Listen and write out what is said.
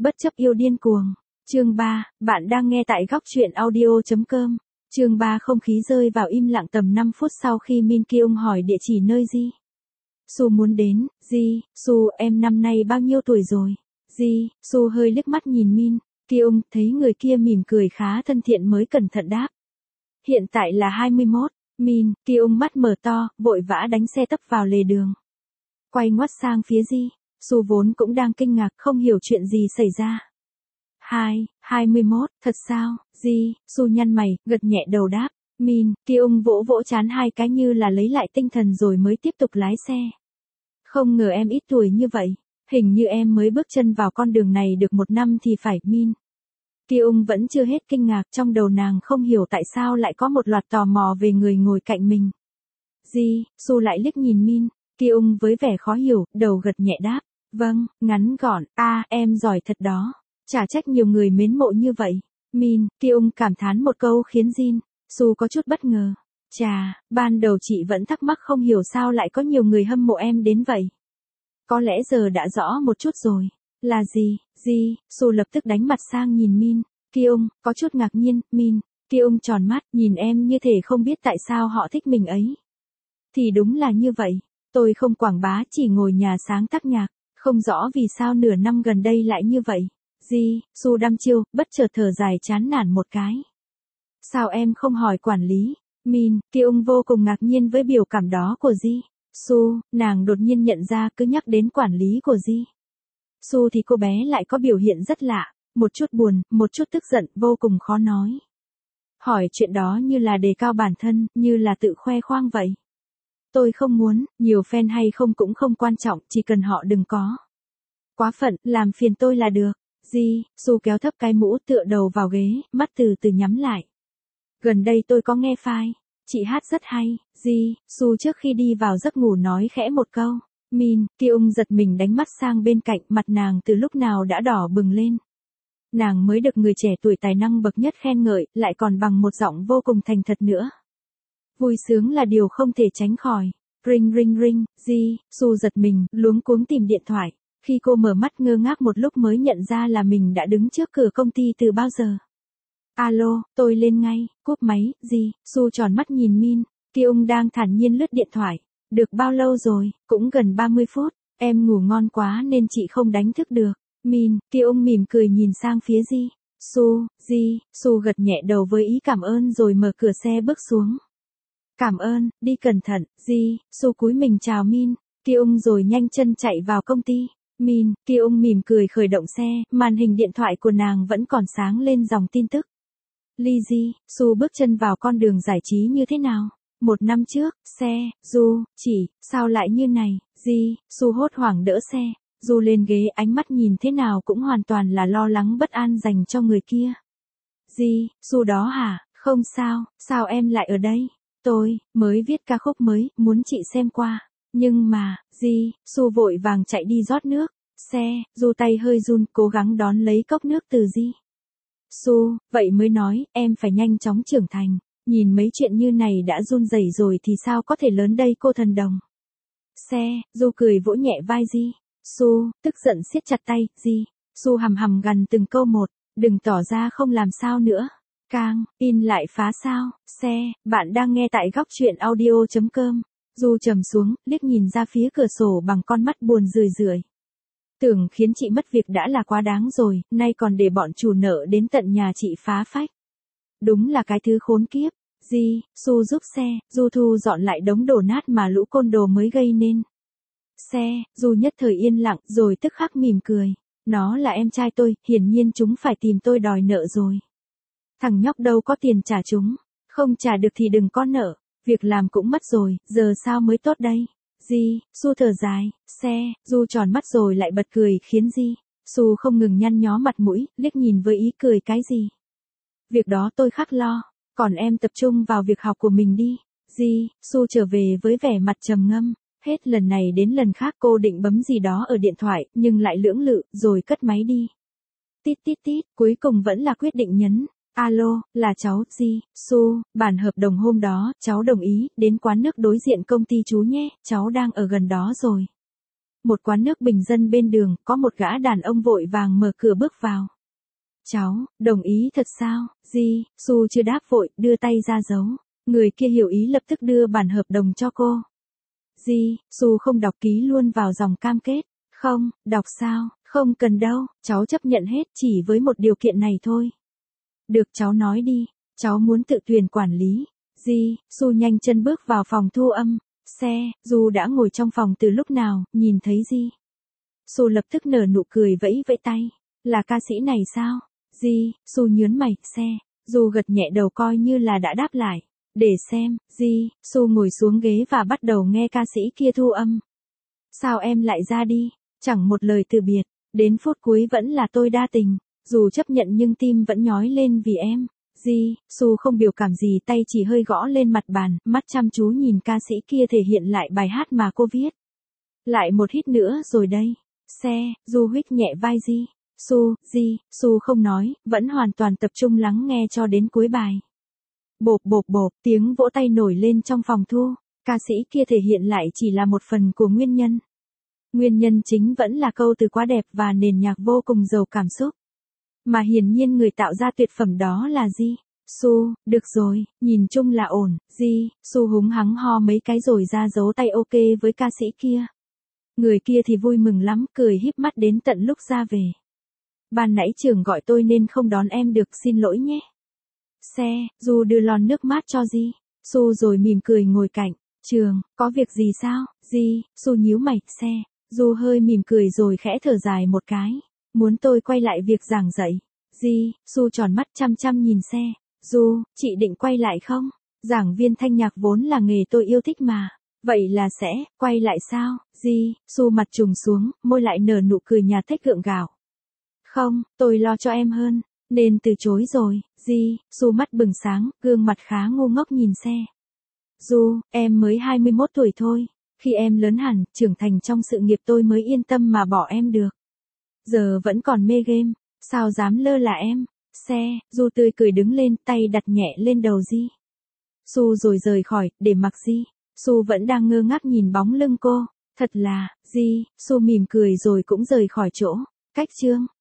Bất chấp yêu điên cuồng. Chương 3, bạn đang nghe tại góc truyện audio.com. Chương 3 không khí rơi vào im lặng tầm 5 phút sau khi Min Kyung hỏi địa chỉ nơi Ji. Su muốn đến, Ji, Su em năm nay bao nhiêu tuổi rồi? Ji, Su hơi liếc mắt nhìn Min Kyung, thấy người kia mỉm cười khá thân thiện mới cẩn thận đáp. Hiện tại là 21, Min Kyung mắt mở to, vội vã đánh xe tấp vào lề đường. Quay ngoắt sang phía Ji, Su vốn cũng đang kinh ngạc không hiểu chuyện gì xảy ra. 21, thật sao, Ji, Su nhăn mày, gật nhẹ đầu đáp. Min Kyung vỗ vỗ trán hai cái như là lấy lại tinh thần rồi mới tiếp tục lái xe. Không ngờ em ít tuổi như vậy, hình như em mới bước chân vào con đường này được 1 năm thì phải. Min Kyung vẫn chưa hết kinh ngạc, trong đầu nàng không hiểu tại sao lại có một loạt tò mò về người ngồi cạnh mình. Ji, Su lại liếc nhìn Min Kyung với vẻ khó hiểu, đầu gật nhẹ đáp. Vâng, ngắn gọn, em giỏi thật đó. Chả trách nhiều người mến mộ như vậy. Min Kyung cảm thán một câu khiến Jin Su có chút bất ngờ. Chà, ban đầu chị vẫn thắc mắc không hiểu sao lại có nhiều người hâm mộ em đến vậy. Có lẽ giờ đã rõ một chút rồi. Là gì, Ji? Su lập tức đánh mặt sang nhìn Min Kyung, có chút ngạc nhiên. Min Kyung tròn mắt, nhìn em như thể không biết tại sao họ thích mình ấy. Thì đúng là như vậy. Tôi không quảng bá, chỉ ngồi nhà sáng tác nhạc. Không rõ vì sao nửa năm gần đây lại như vậy. Ji, Su đăm chiêu, bất chợt thở dài chán nản một cái. Sao em không hỏi quản lý? Min Kyung vô cùng ngạc nhiên với biểu cảm đó của Ji. Su, nàng đột nhiên nhận ra cứ nhắc đến quản lý của Ji Su thì cô bé lại có biểu hiện rất lạ, một chút buồn, một chút tức giận, vô cùng khó nói. Hỏi chuyện đó như là đề cao bản thân, như là tự khoe khoang vậy. Tôi không muốn, nhiều fan hay không cũng không quan trọng, chỉ cần họ đừng có quá phận, làm phiền tôi là được. Ji, Su kéo thấp cái mũ tựa đầu vào ghế, mắt từ từ nhắm lại. Gần đây tôi có nghe file, chị hát rất hay. Ji, Su trước khi đi vào giấc ngủ nói khẽ một câu. Min Kyung giật mình đánh mắt sang bên cạnh, mặt nàng từ lúc nào đã đỏ bừng lên. Nàng mới được người trẻ tuổi tài năng bậc nhất khen ngợi, lại còn bằng một giọng vô cùng thành thật nữa. Vui sướng là điều không thể tránh khỏi. Ring ring ring, Ji, Su giật mình, luống cuống tìm điện thoại. Khi cô mở mắt ngơ ngác một lúc mới nhận ra là mình đã đứng trước cửa công ty từ bao giờ. Alo, tôi lên ngay, cúp máy. Ji, Su tròn mắt nhìn Min Kyung đang thản nhiên lướt điện thoại. Được bao lâu rồi? Cũng gần 30 phút. Em ngủ ngon quá nên chị không đánh thức được. Min Kyung mỉm cười nhìn sang phía Ji. Ji, Su gật nhẹ đầu với ý cảm ơn rồi mở cửa xe bước xuống. Cảm ơn, đi cẩn thận. Ji, Su cúi mình chào Min Kyung rồi nhanh chân chạy vào công ty. Min Kyung mỉm cười khởi động xe, màn hình điện thoại của nàng vẫn còn sáng lên dòng tin tức. Ji, Su bước chân vào con đường giải trí như thế nào? 1 năm trước, xe, sao lại như này? Ji, Su hốt hoảng đỡ xe, lên ghế, ánh mắt nhìn thế nào cũng hoàn toàn là lo lắng bất an dành cho người kia. Ji, Su đó hả? Không sao, sao em lại ở đây? Tôi mới viết ca khúc mới, muốn chị xem qua. Nhưng mà, Ji, Su vội vàng chạy đi rót nước. Xe, tay hơi run, cố gắng đón lấy cốc nước từ Ji. Su, vậy mới nói, em phải nhanh chóng trưởng thành. Nhìn mấy chuyện như này đã run rẩy rồi thì sao có thể lớn đây cô thần đồng. Xe, cười vỗ nhẹ vai Ji. Su, tức giận siết chặt tay. Ji, Su hầm hầm gằn từng câu một, đừng tỏ ra không làm sao nữa. Cang, in lại phá sao. Xe, bạn đang nghe tại góc truyện audio.com. Trầm xuống, liếc nhìn ra phía cửa sổ bằng con mắt buồn rười rượi. Tưởng khiến chị mất việc đã là quá đáng rồi, nay còn để bọn chủ nợ đến tận nhà chị phá phách. Đúng là cái thứ khốn kiếp. Ji, Su giúp xe, thu dọn lại đống đổ nát mà lũ côn đồ mới gây nên. Xe, nhất thời yên lặng rồi tức khắc mỉm cười. Nó là em trai tôi, hiển nhiên chúng phải tìm tôi đòi nợ rồi. Thằng nhóc đâu có tiền trả chúng, không trả được thì đừng có nợ. Việc làm cũng mất rồi, giờ sao mới tốt đây? Ji, Su thở dài. Xe, tròn mắt rồi lại bật cười khiến Ji, Su không ngừng nhăn nhó mặt mũi, liếc nhìn với ý cười cái gì. Việc đó tôi khắc lo, còn em tập trung vào việc học của mình đi. Ji, Su trở về với vẻ mặt trầm ngâm. Hết lần này đến lần khác cô định bấm gì đó ở điện thoại, nhưng lại lưỡng lự, rồi cất máy đi. Tít tít tít, cuối cùng vẫn là quyết định nhấn. Alo, là cháu. Ji, Su, bản hợp đồng hôm đó, cháu đồng ý, đến quán nước đối diện công ty chú nhé, cháu đang ở gần đó rồi. Một quán nước bình dân bên đường, có một gã đàn ông vội vàng mở cửa bước vào. Cháu, đồng ý thật sao, Di, Su chưa đáp vội, đưa tay ra giấu. Người kia hiểu ý lập tức đưa bản hợp đồng cho cô. Di, Su không đọc ký luôn vào dòng cam kết. Không, đọc sao, không cần đâu, cháu chấp nhận hết chỉ với một điều kiện này thôi. Được cháu nói đi, cháu muốn tự tuyển quản lý. Di, Su nhanh chân bước vào phòng thu âm. Xe, Du đã ngồi trong phòng từ lúc nào, nhìn thấy Di. Su lập tức nở nụ cười vẫy vẫy tay. Là ca sĩ này sao? Di, Su nhớn mày, xe. Du gật nhẹ đầu coi như là đã đáp lại. Để xem, Di, Su ngồi xuống ghế và bắt đầu nghe ca sĩ kia thu âm. Sao em lại ra đi? Chẳng một lời từ biệt. Đến phút cuối vẫn là tôi đa tình. Dù chấp nhận nhưng tim vẫn nhói lên vì em. Di, Su không biểu cảm gì, tay chỉ hơi gõ lên mặt bàn, mắt chăm chú nhìn ca sĩ kia thể hiện lại bài hát mà cô viết. Lại một hit nữa rồi đây. Xe, Du huých nhẹ vai Di. Di, Su không nói, vẫn hoàn toàn tập trung lắng nghe cho đến cuối bài. Bộp bộp bộp, tiếng vỗ tay nổi lên trong phòng thu. Ca sĩ kia thể hiện lại chỉ là một phần của nguyên nhân. Nguyên nhân chính vẫn là câu từ quá đẹp và nền nhạc vô cùng giàu cảm xúc. Mà hiển nhiên người tạo ra tuyệt phẩm đó là Di. Su, được rồi, nhìn chung là ổn. Di, Su húng hắng ho mấy cái rồi ra dấu tay ok với ca sĩ kia. Người kia thì vui mừng lắm, cười híp mắt đến tận lúc ra về. Ban nãy trường gọi tôi nên không đón em được, xin lỗi nhé. Xe, Du đưa lon nước mát cho Di. Su rồi mỉm cười ngồi cạnh. Trường, có việc gì sao? Di, Su nhíu mày. Xe, Du hơi mỉm cười rồi khẽ thở dài một cái. Muốn tôi quay lại việc giảng dạy. Di, Su tròn mắt chăm chăm nhìn xe. Du, chị định quay lại không? Giảng viên thanh nhạc vốn là nghề tôi yêu thích mà. Vậy là sẽ, quay lại sao? Di, Su mặt trùng xuống, môi lại nở nụ cười nhạt thách gượng gạo. Không, tôi lo cho em hơn. Nên từ chối rồi. Di, Su mắt bừng sáng, gương mặt khá ngu ngốc nhìn xe. Du, em mới 21 tuổi thôi. Khi em lớn hẳn, trưởng thành trong sự nghiệp tôi mới yên tâm mà bỏ em được. Giờ vẫn còn mê game, sao dám lơ là em. Xe, Du tươi cười đứng lên, tay đặt nhẹ lên đầu Di. Su rồi rời khỏi, để mặc Di. Su vẫn đang ngơ ngác nhìn bóng lưng cô. Thật là, Di, Su mỉm cười rồi cũng rời khỏi chỗ. Cách chương